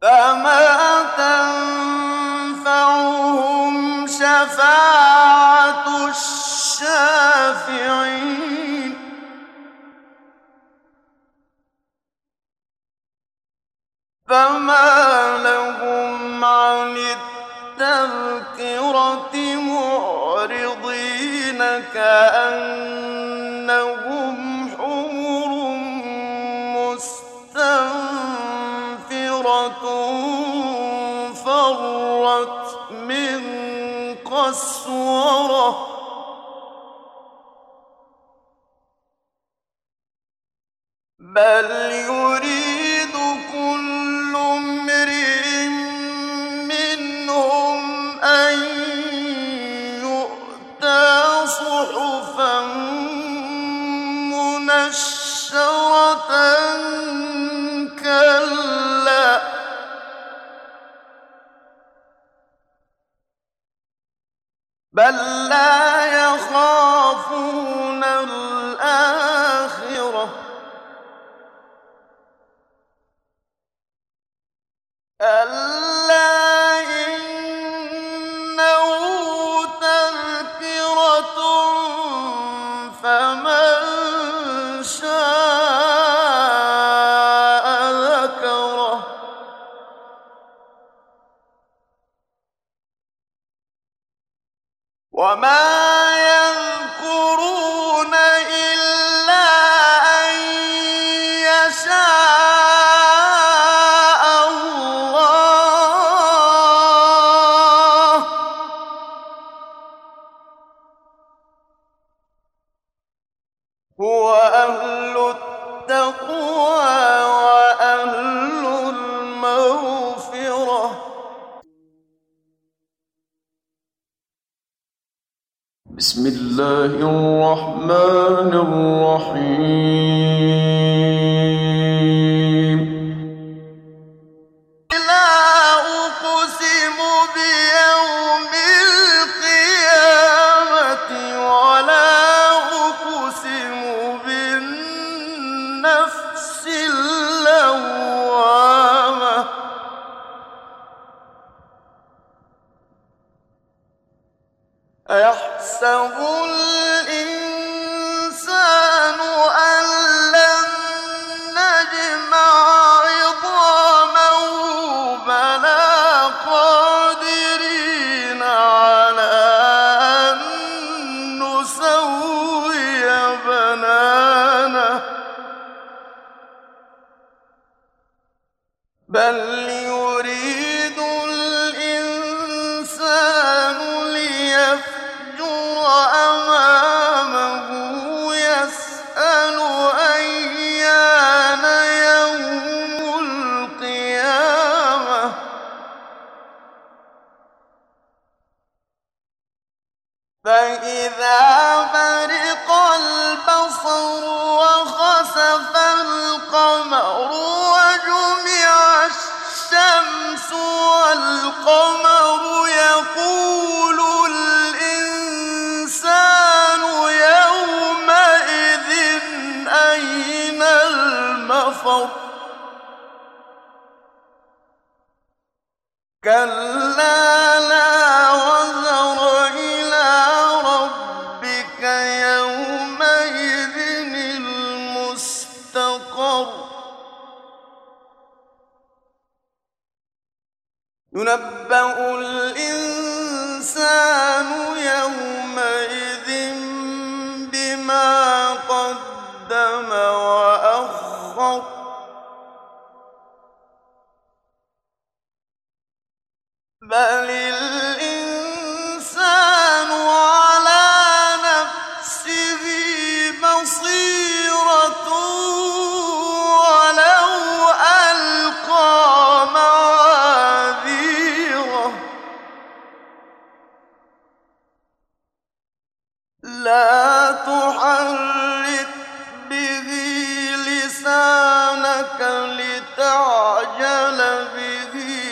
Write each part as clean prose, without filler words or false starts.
فما تنفعهم شفاعة الشافعين فما لهم عن التذكرة معرضين كأنهم حمر مستنفرة فرت من قسورة بل يريد كل امرئ منهم أن يؤتى صحفا منشرة كلا بل لا يخافون الآخرة كلا إنه تذكرة فمن شاء ذكره وما يذكرون إلا أن يشاء الله هو أهل التقوى وأهل المغفرة بسم الله الرحمن الرحيم لا أقسم بيوم القيامة ولا أقسم بالنفس اللوامة أيحسب الإنسان أن لن نجمع عظامه بلى قادرين على أن نسوي بنانه بل يريد الإنسان ليفجر أمامه يسأل أيان يوم القيامة فإذا برق البصر وخسف القمر وجمع الشمس والقمر يقول الإنسان يومئذ أين المفر كلا لا وزر إلى ربك يومئذ المستقر ينبأ الإنسان يومئذ بما قدم وأخر بل الإنسان على نفسه بصيرة ولو ألقى معاذيره لا تحرك به لسانك لتعجل به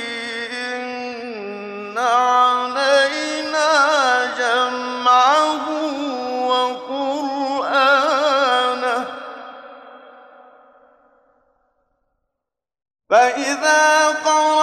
إن علينا جمعه وقرآنه فإذا قرأ